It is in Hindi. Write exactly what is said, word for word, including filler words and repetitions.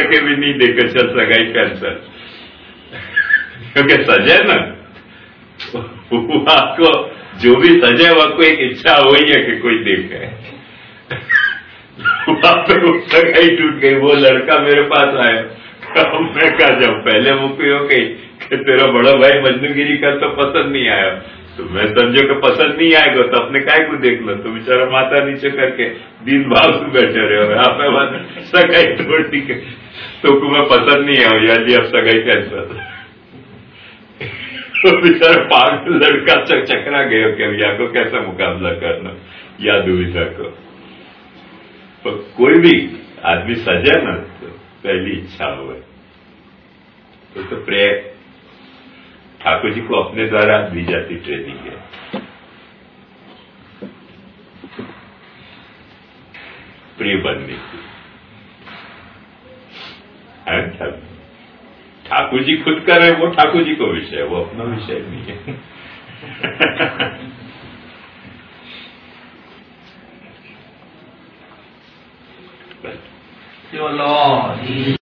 करके भी नहीं देखो, चल सगाई कैंसल, क्योंकि सजे ना वो आपको जो भी सजे वो आपको एक इच्छा हो ही है कि कोई देखे। वहां पे वो सगाई टूट गई, वो लड़का मेरे पास आया, मैं कहा जब पहले मुक्ति हो गई कि तेरा बड़ा भाई मजनूगिरी का तो पसंद नहीं आया, तो मैं समझो कि पसंद नहीं आएगा तो अपने काय को देख लो, तो बेचारा माथा नीचे करके दिन भाव से बैठे रहे हो, आप सगाई तोड़ी के तो मैं पसंद नहीं है या जी अब सगाई कैंसल। तो बेचारा पागल लड़का चकरा गया कि अब या को कैसा मुकाबला करना या दुविधा को। तो कोई भी आदमी सजा ना तो पहली इच्छा हुआ तो, तो प्रेय ठाकुर जी को अपने द्वारा दी जाती ट्रेनिंग है, प्रिय बनने की। ठाकुर जी खुद कर रहे, वो ठाकुर जी को विषय, वो अपना विषय नहीं है।